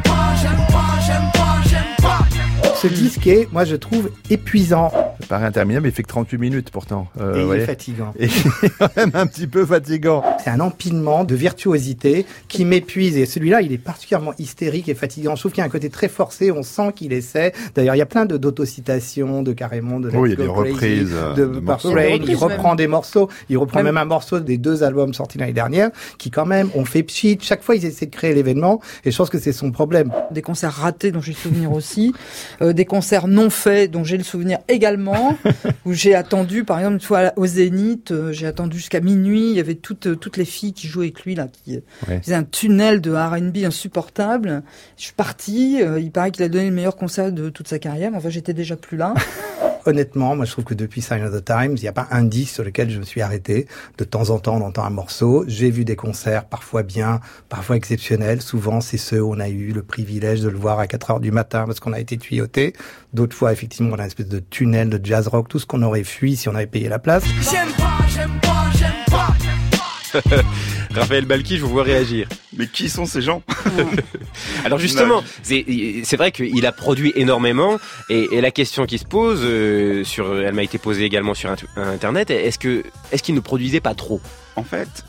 Ce disque est, moi je trouve, épuisant. Ça paraît interminable, il fait que 38 minutes pourtant. Et il est fatigant. Et quand même un petit peu fatigant. C'est un empilement de virtuosité qui m'épuise, et celui-là il est particulièrement hystérique et fatigant. Je trouve qu'il y a un côté très forcé, on sent qu'il essaie. D'ailleurs il y a plein d'autocitations, de carrément de il y a des reprises de Purple Rain. Il reprend des morceaux, il reprend même un morceau des 2 albums sortis l'année dernière qui quand même ont fait pchit. Chaque fois ils essaient de créer l'événement, et je pense que c'est son problème. Des concerts ratés dont j'ai le souvenir aussi, des concerts non faits dont j'ai le souvenir également. moment où j'ai attendu, par exemple, une fois au Zénith, j'ai attendu jusqu'à minuit. Il y avait toutes les filles qui jouaient avec lui là, qui faisaient un tunnel de R&B insupportable. Je suis partie. Il paraît qu'il a donné le meilleur concert de toute sa carrière. Enfin, j'étais déjà plus là. Honnêtement, moi je trouve que depuis Sign of the Times, il n'y a pas un disque sur lequel je me suis arrêté. De temps en temps, on entend un morceau. J'ai vu des concerts, parfois bien, parfois exceptionnels. Souvent, c'est ceux où on a eu le privilège de le voir à 4 heures du matin parce qu'on a été tuyauté. D'autres fois, effectivement, on a une espèce de tunnel de jazz rock, tout ce qu'on aurait fui si on avait payé la place. J'aime pas. Raphaël Balkhi, je vous vois réagir. Mais qui sont ces gens? Alors justement, c'est vrai qu'il a produit énormément et la question qui se pose, elle m'a été posée également sur Internet, est-ce qu'il ne produisait pas trop? En fait,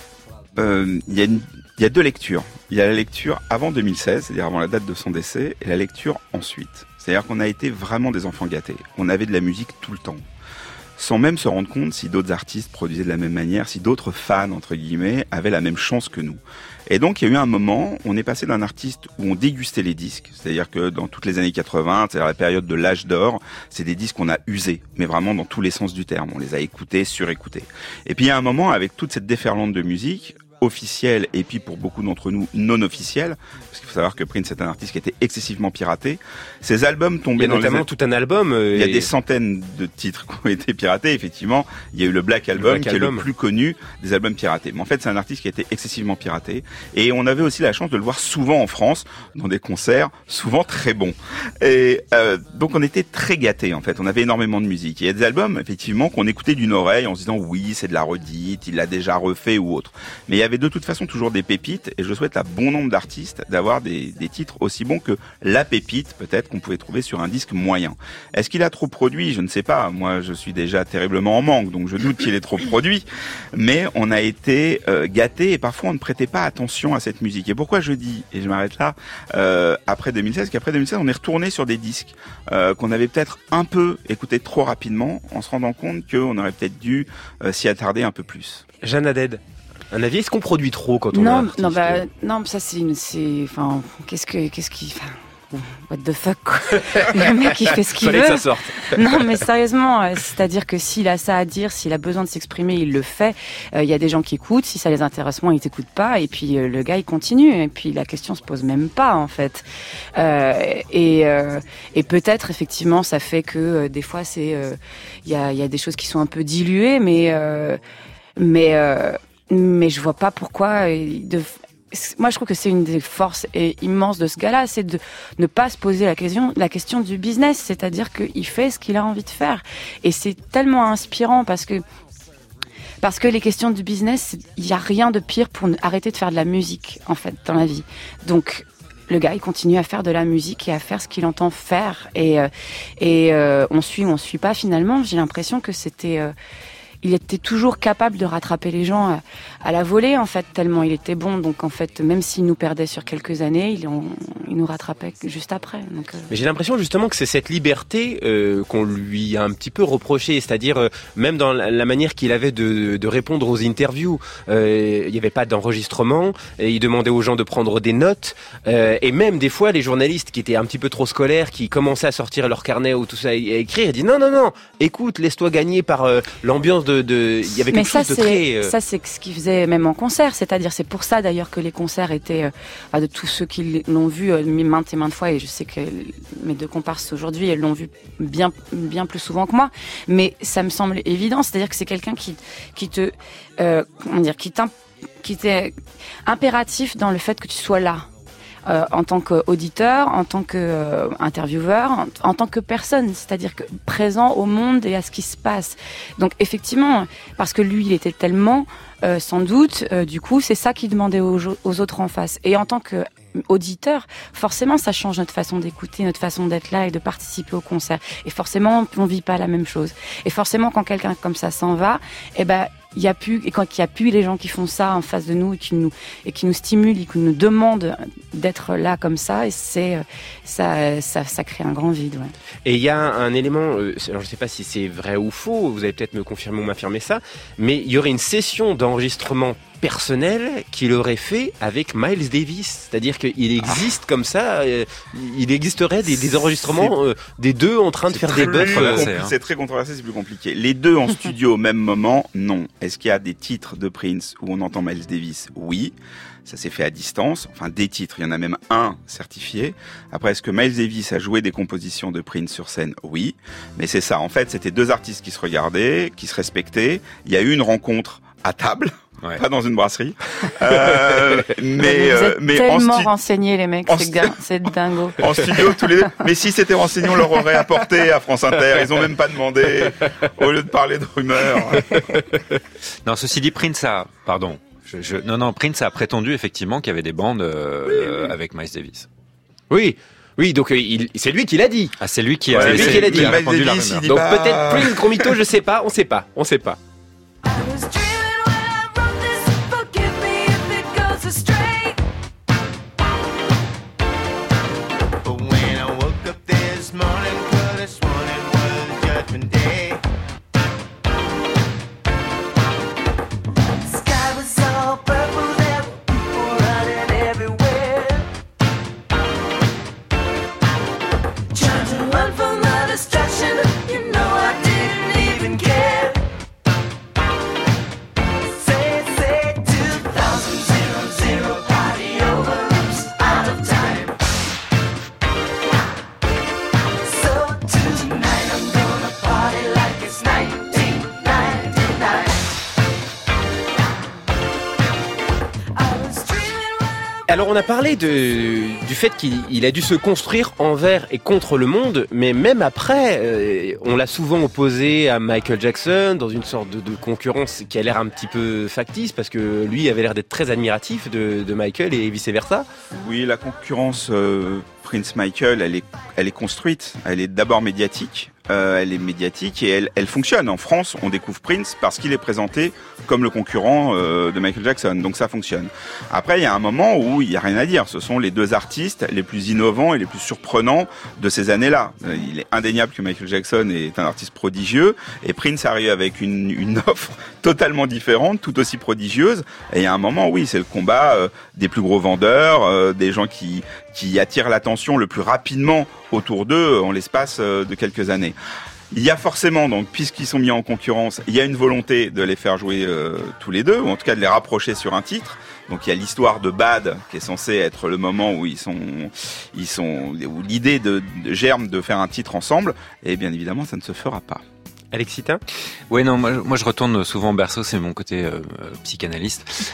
il y a deux lectures. Il y a la lecture avant 2016, c'est-à-dire avant la date de son décès, et la lecture ensuite. C'est-à-dire qu'on a été vraiment des enfants gâtés. On avait de la musique tout le temps. Sans même se rendre compte si d'autres artistes produisaient de la même manière, si d'autres fans, entre guillemets, avaient la même chance que nous. Et donc, il y a eu un moment, on est passé d'un artiste où on dégustait les disques, c'est-à-dire que dans toutes les années 80, c'est-à-dire la période de l'âge d'or, c'est des disques qu'on a usés, mais vraiment dans tous les sens du terme. On les a écoutés, surécoutés. Et puis, il y a un moment, avec toute cette déferlante de musique, officielle et puis pour beaucoup d'entre nous non officielle, parce qu'il faut savoir que Prince est un artiste qui était excessivement piraté. Ses albums tombaient dans notamment tout un album. Il y a des centaines de titres qui ont été piratés. Effectivement, il y a eu le Black Album qui est le plus connu des albums piratés. Mais en fait, c'est un artiste qui a été excessivement piraté. Et on avait aussi la chance de le voir souvent en France dans des concerts souvent très bons. Et donc on était très gâtés en fait. On avait énormément de musique. Et il y a des albums effectivement qu'on écoutait d'une oreille en se disant oui, c'est de la redite, il l'a déjà refait ou autre. Mais il y avait de toute façon toujours des pépites et je souhaite à bon nombre d'artistes d'avoir des titres aussi bons que la pépite peut-être qu'on pouvait trouver sur un disque moyen. Est-ce qu'il a trop produit? Je ne sais pas. Moi, je suis déjà terriblement en manque, donc je doute qu'il ait trop produit. Mais on a été gâtés et parfois on ne prêtait pas attention à cette musique. Et pourquoi je dis, et je m'arrête là, après 2016, qu'après 2016, on est retourné sur des disques qu'on avait peut-être un peu écoutés trop rapidement en se rendant compte qu'on aurait peut-être dû s'y attarder un peu plus. Jeanne Haddad, un avis, est-ce qu'on produit trop quand on est artiste? Non, ça enfin, qu'est-ce qui, what the fuck, quoi. Le mec, il fait ce qu'il veut. Fallait que ça sorte. Non, mais sérieusement, c'est-à-dire que s'il a ça à dire, s'il a besoin de s'exprimer, il le fait. Il y a des gens qui écoutent, si ça les intéresse moins, ils t'écoutent pas, et puis le gars, il continue, et puis la question se pose même pas, en fait. Et peut-être, effectivement, ça fait que des fois, il y a des choses qui sont un peu diluées, mais je vois pas pourquoi. Moi, je trouve que c'est une des forces immenses de ce gars-là, c'est de ne pas se poser la question du business, c'est-à-dire qu'il fait ce qu'il a envie de faire. Et c'est tellement inspirant parce que les questions du business, il y a rien de pire pour arrêter de faire de la musique, en fait, dans la vie. Donc, le gars, il continue à faire de la musique et à faire ce qu'il entend faire. Et on suit pas finalement. J'ai l'impression que il était toujours capable de rattraper les gens à la volée, en fait, tellement il était bon. Donc, en fait, même s'il nous perdait sur quelques années, il nous rattrapait juste après. Donc, Mais j'ai l'impression, justement, que c'est cette liberté qu'on lui a un petit peu reproché. C'est-à-dire, même dans la manière qu'il avait de répondre aux interviews. Il n'y avait pas d'enregistrement. Et il demandait aux gens de prendre des notes. Et même, des fois, les journalistes qui étaient un petit peu trop scolaires, qui commençaient à sortir leur carnet ou tout ça, à écrire, ils disaient non, écoute, laisse-toi gagner par l'ambiance il y avait quelque chose de très... Ça, c'est ce qu'il faisait même en concert. C'est-à-dire, c'est pour ça d'ailleurs que les concerts étaient, de tous ceux qui l'ont vu maintes et maintes fois, et je sais que mes deux comparses aujourd'hui, elles l'ont vu bien plus souvent que moi. Mais ça me semble évident. C'est-à-dire que c'est quelqu'un qui était impératif dans le fait que tu sois là. En tant qu'auditeur, en tant qu'intervieweur, en tant que personne, c'est-à-dire que présent au monde et à ce qui se passe. Donc effectivement, parce que lui, il était tellement, sans doute, du coup, c'est ça qu'il demandait aux autres en face. Et en tant qu'auditeur, forcément, ça change notre façon d'écouter, notre façon d'être là et de participer au concert. Et forcément, on vit pas la même chose. Et forcément, quand quelqu'un comme ça s'en va, il y a plus les gens qui font ça en face de nous et qui nous stimulent et qui nous demandent d'être là comme ça, et ça crée un grand vide. Ouais. Et il y a un élément, alors je sais pas si c'est vrai ou faux, vous allez peut-être me confirmer ou m'affirmer ça, mais il y aurait une session d'enregistrement personnel qu'il aurait fait avec Miles Davis. C'est-à-dire qu'il existe comme ça, il existerait des enregistrements des deux en train de faire des buffs. C'est très controversé, c'est plus compliqué. Les deux en studio au même moment, non. Est-ce qu'il y a des titres de Prince où on entend Miles Davis? Oui. Ça s'est fait à distance. Enfin, des titres. Il y en a même un certifié. Après, est-ce que Miles Davis a joué des compositions de Prince sur scène? Oui. Mais c'est ça. En fait, c'était deux artistes qui se regardaient, qui se respectaient. Il y a eu une rencontre à table. Ouais. Pas dans une brasserie. Mais tellement renseignés, les mecs. C'est dingo. En studio, tous les deux. Mais si c'était renseigné, on leur aurait apporté à France Inter. Ils ont même pas demandé, au lieu de parler de rumeurs. Non, ceci dit, Prince a, pardon. Prince a prétendu effectivement qu'il y avait des bandes avec Miles Davis. Oui, donc c'est lui qui l'a dit. Ah, c'est lui qui a, c'est lui qui l'a dit. Répandu la rumeur. Donc peut-être Prince gros mytho, je sais pas, on sait pas. Alors on a parlé du fait qu'il a dû se construire envers et contre le monde, mais même après, on l'a souvent opposé à Michael Jackson dans une sorte de concurrence qui a l'air un petit peu factice, parce que lui avait l'air d'être très admiratif de Michael et vice-versa. Oui, la concurrence Prince-Michael, elle est construite, elle est d'abord médiatique. Elle est médiatique et elle fonctionne. En France, on découvre Prince parce qu'il est présenté comme le concurrent de Michael Jackson. Donc ça fonctionne. Après, il y a un moment où il n'y a rien à dire. Ce sont les deux artistes les plus innovants et les plus surprenants de ces années-là. Il est indéniable que Michael Jackson est un artiste prodigieux et Prince arrive avec une offre totalement différente, tout aussi prodigieuse. Et il y a un moment, oui, c'est le combat des plus gros vendeurs, des gens qui attirent l'attention le plus rapidement autour d'eux en l'espace de quelques années. Il y a forcément, donc, puisqu'ils sont mis en concurrence, il y a une volonté de les faire jouer tous les deux, ou en tout cas de les rapprocher sur un titre. Donc il y a l'histoire de Bad, qui est censé être le moment où où l'idée germe de faire un titre ensemble, et bien évidemment ça ne se fera pas. Alexitin ? Oui, non, moi je retourne souvent au berceau, c'est mon côté psychanalyste.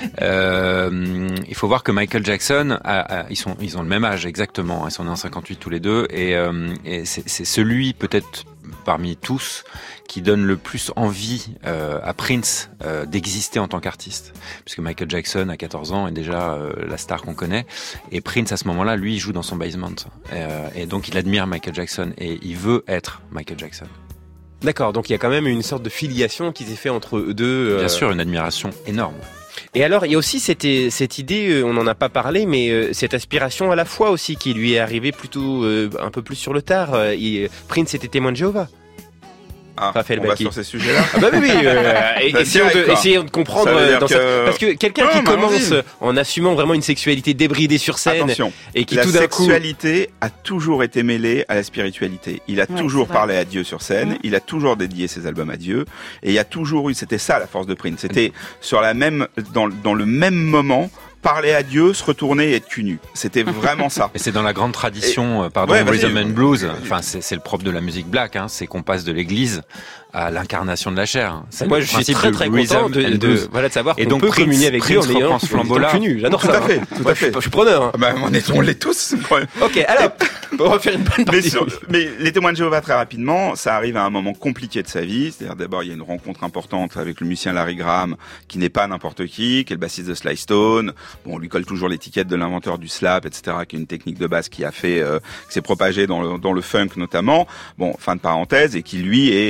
Il faut voir que Michael Jackson, ils ont le même âge exactement, ils sont nés en 58 tous les deux, et c'est celui peut-être parmi tous qui donne le plus envie à Prince d'exister en tant qu'artiste, puisque Michael Jackson à 14 ans est déjà la star qu'on connaît, et Prince à ce moment-là, lui, il joue dans son basement, et donc il admire Michael Jackson et il veut être Michael Jackson. D'accord, donc il y a quand même une sorte de filiation qui s'est fait entre eux deux. Bien sûr, une admiration énorme. Et alors, il y a aussi cette idée, on n'en a pas parlé, mais cette aspiration à la foi aussi qui lui est arrivée plutôt un peu plus sur le tard. Prince était témoin de Jéhovah. Raphaël on Bacchi. Va sur ces sujets-là. Ah bah oui, essayons de comprendre parce que quelqu'un qui commence en assumant vraiment une sexualité débridée sur scène. Attention, et qui la tout d'un coup... sexualité a toujours été mêlée à la spiritualité. Il a toujours parlé à Dieu sur scène, il a toujours dédié ses albums à Dieu, et il y a toujours eu, c'était ça la force de Prince, c'était sur dans le même moment, parler à Dieu, se retourner et être cul nu. C'était vraiment ça. Et c'est dans la grande tradition, Rhythm and Blues. Enfin, c'est le propre de la musique black, hein. C'est qu'on passe de l'église à l'incarnation de la chair. C'est moi, je suis très content de savoir qu'on peut communier avec Dieu en ayant ce flambeau-là. J'adore ça. Tout à fait. Je suis preneur. On l'est tous. Ok, alors, on va faire une bonne partie. Mais les témoins de Jéhovah, très rapidement, ça arrive à un moment compliqué de sa vie. C'est-à-dire, d'abord, il y a une rencontre importante avec le musicien Larry Graham, qui n'est pas n'importe qui est le bassiste de Sly Stone. Bon, on lui colle toujours l'étiquette de l'inventeur du slap, etc., qui est une technique de basse qui s'est propagée dans le funk notamment. Bon, fin de parenthèse, et qui lui est témoin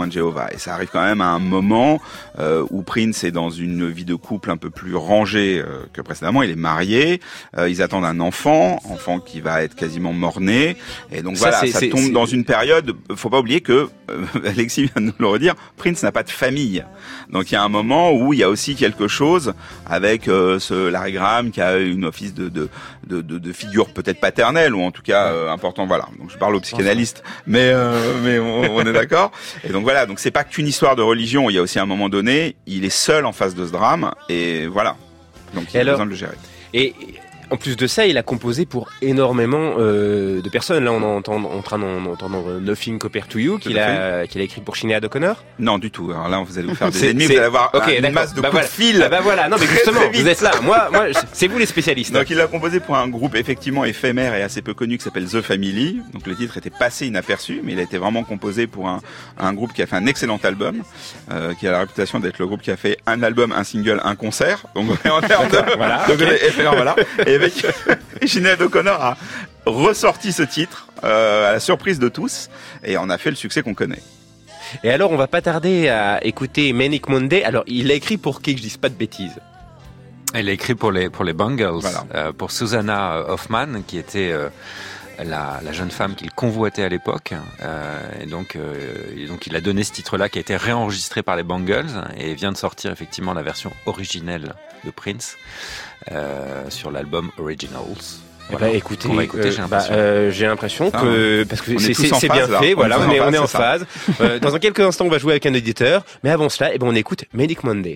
témoins de Jéhovah. Et ça arrive quand même à un moment où Prince est dans une vie de couple un peu plus rangée que précédemment. Il est marié, ils attendent un enfant qui va être quasiment mort-né. Et donc ça tombe dans une période. Faut pas oublier que Alexis vient de nous le redire. Prince n'a pas de famille. Donc il y a un moment où il y a aussi quelque chose avec ce Larry Graham qui a une office de figure peut-être paternelle ou en tout cas important. Voilà. Donc je parle au psychanalyste, mais on est d'accord. Et donc voilà. Donc c'est pas qu'une histoire de religion. Il y a aussi un moment donné, il est seul en face de ce drame et voilà. Donc il a besoin de le gérer. Et en plus de ça, il a composé pour énormément de personnes. Là, on est en train d'entendre Nothing Compared to You, qu'il a écrit pour Sinéad O'Connor. Non, du tout. Alors là, vous allez vous faire des ennemis, vous allez avoir une masse de coups de fil. Voilà. Non, mais justement, vous êtes là. Moi, c'est vous les spécialistes. Donc, il a composé pour un groupe effectivement éphémère et assez peu connu qui s'appelle The Family. Donc, le titre était passé inaperçu, mais il a été vraiment composé pour un groupe qui a fait un excellent album, qui a la réputation d'être le groupe qui a fait un album, un single, un concert. Donc, en termes de éphémère, voilà. Et avec Sinéad O'Connor a ressorti ce titre à la surprise de tous et on a fait le succès qu'on connaît. Et alors on va pas tarder à écouter Manic Monday. Alors il l'a écrit pour qui, que je dise pas de bêtises? Elle l'a écrit pour les Bangles, voilà. Pour Susanna Hoffman qui était la jeune femme qu'il convoitait à l'époque, et donc il a donné ce titre-là qui a été réenregistré par les Bangles et vient de sortir effectivement la version originelle de Prince sur l'album Originals. Voilà, écoutez, on va écouter, j'ai l'impression que parce que c'est bien fait, là. Voilà, on est en phase. Dans quelques instants, on va jouer avec un auditeur, mais avant cela, on écoute Manic Monday.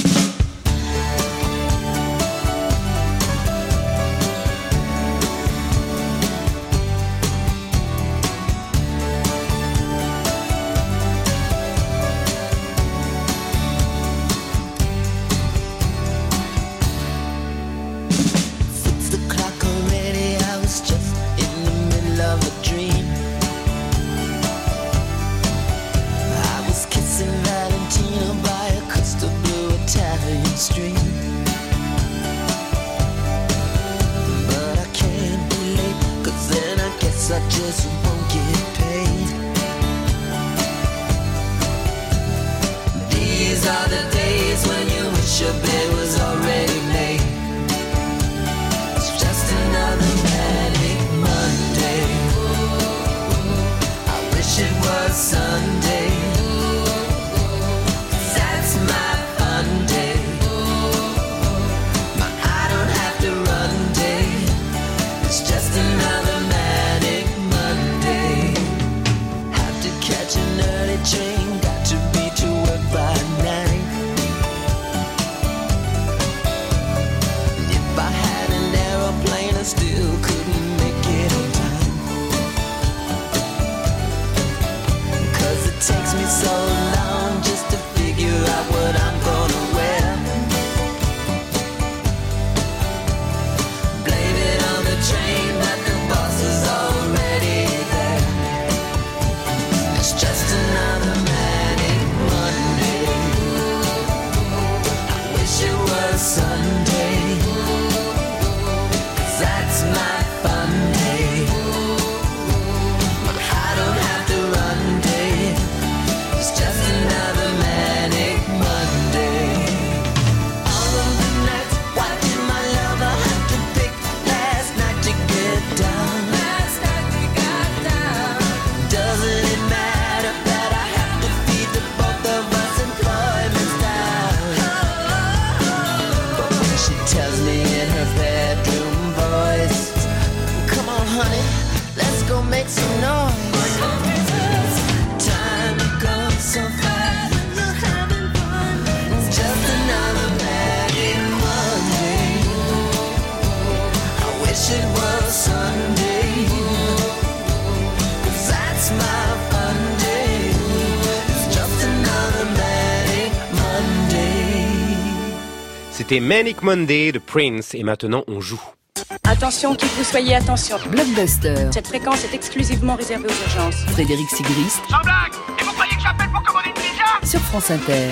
C'était Manic Monday de Prince et maintenant on joue. Attention, qui que vous soyez, attention. Blockbuster. Cette fréquence est exclusivement réservée aux urgences. Frédéric Sigrist. Sans blague. Et vous croyez que j'appelle pour commander une pizza? Sur France Inter.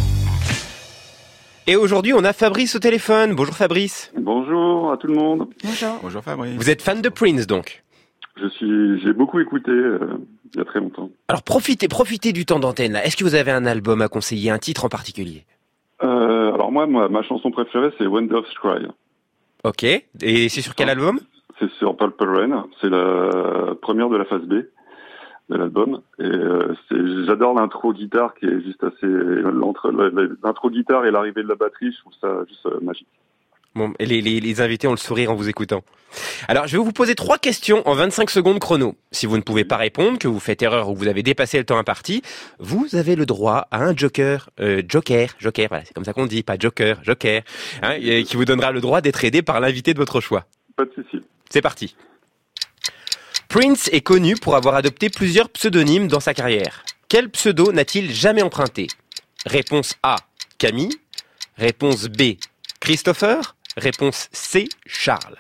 Et aujourd'hui, on a Fabrice au téléphone. Bonjour Fabrice. Bonjour à tout le monde. Bonjour. Bonjour Fabrice. Vous êtes fan de Prince donc? J'ai beaucoup écouté il y a très longtemps. Alors profitez du temps d'antenne là. Est-ce que vous avez un album à conseiller, un titre en particulier? Alors moi, ma chanson préférée, c'est When Doves Cry. Ok. Et c'est sur quel album? C'est sur Purple Rain. C'est la première de la phase B de l'album. Et j'adore l'intro guitare qui est juste assez... L'intro guitare et l'arrivée de la batterie, je trouve ça juste magique. Bon, et les invités ont le sourire en vous écoutant. Alors, je vais vous poser 3 questions en 25 secondes chrono. Si vous ne pouvez pas répondre, que vous faites erreur ou que vous avez dépassé le temps imparti, vous avez le droit à un joker, voilà, c'est comme ça qu'on dit, pas joker, hein, qui vous donnera le droit d'être aidé par l'invité de votre choix. Pas de souci. C'est parti. Prince est connu pour avoir adopté plusieurs pseudonymes dans sa carrière. Quel pseudo n'a-t-il jamais emprunté? Réponse A, Camille. Réponse B, Christopher. Réponse C, Charles.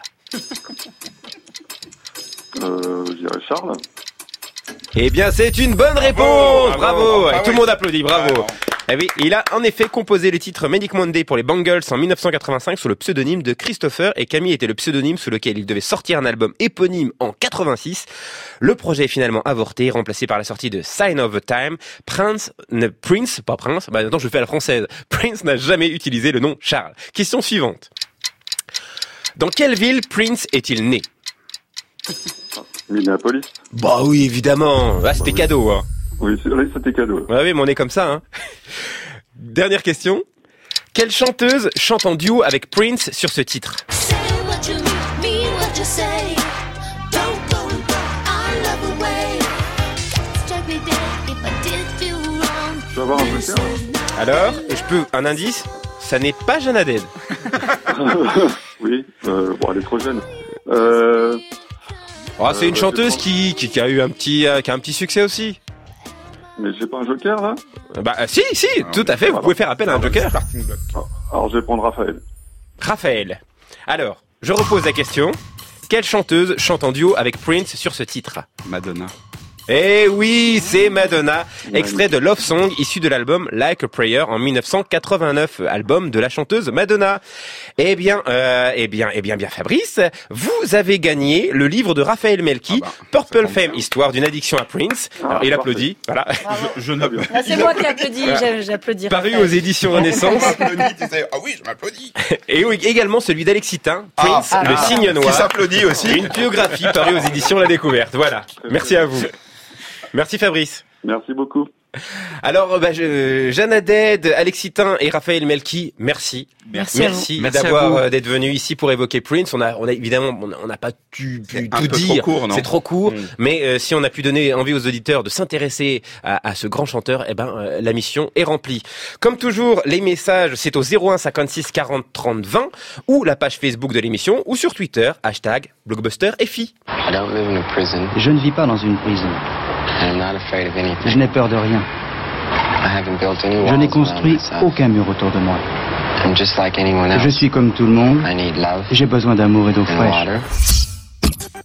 Je dirais Charles. Eh bien, c'est une bonne réponse. Bravo. Tout le monde applaudit. Bravo. Eh oui, il a en effet composé le titre Manic Monday pour les Bangles en 1985 sous le pseudonyme de Christopher, et Camille était le pseudonyme sous lequel il devait sortir un album éponyme en 86. Le projet est finalement avorté, remplacé par la sortie de Sign of the Time. Prince, maintenant je fais à la française. Prince n'a jamais utilisé le nom Charles. Question suivante. Dans quelle ville Prince est-il né? Minneapolis. Bah oui, évidemment. Ah, c'était cadeau, hein. Oui, c'était cadeau. Ouais, oui, mais on est comme ça, hein. Dernière question. Quelle chanteuse chante en duo avec Prince sur ce titre? Je peux avoir un joker? Alors, je peux un indice? Ça n'est pas Jeanne Adèle. Oui, bon, elle est trop jeune. C'est une chanteuse qui a eu un petit succès aussi. Mais j'ai pas un joker là? Bah si, tout à fait, vous pouvez faire appel à un joker. Alors je vais prendre Raphaël. Raphaël. Alors, je repose la question. Quelle chanteuse chante en duo avec Prince sur ce titre? Madonna. Eh oui, c'est Madonna, extrait de Love Song issu de l'album Like a Prayer en 1989, album de la chanteuse Madonna. Eh bien, Fabrice, vous avez gagné le livre de Raphaël Melki, Purple Fame, histoire d'une addiction à Prince. Alors, il applaudit, voilà. Je ne... C'est moi qui applaudis, j'applaudis. Paru aux éditions Renaissance. Ah oui, je m'applaudis. Et oui, également celui d'Alexitin, Prince, le signe noir. Qui s'applaudit aussi. Une biographie parue aux éditions La Découverte. Voilà. Merci à vous. Merci Fabrice. Merci beaucoup. Alors, Jeanne Adède, Alexitin et Raphaël Melki, merci. Merci d'avoir d'être venu ici pour évoquer Prince. On a évidemment, on n'a pas pu tout dire. C'est trop court. Mais si on a pu donner envie aux auditeurs de s'intéresser à ce grand chanteur, la mission est remplie. Comme toujours, les messages, c'est au 01 56 40 30 20 ou la page Facebook de l'émission ou sur Twitter, #BlockbusterFI. Je ne vis pas dans une prison. Je n'ai peur de rien. Je n'ai construit aucun mur autour de moi. Je suis comme tout le monde. J'ai besoin d'amour et d'eau fraîche.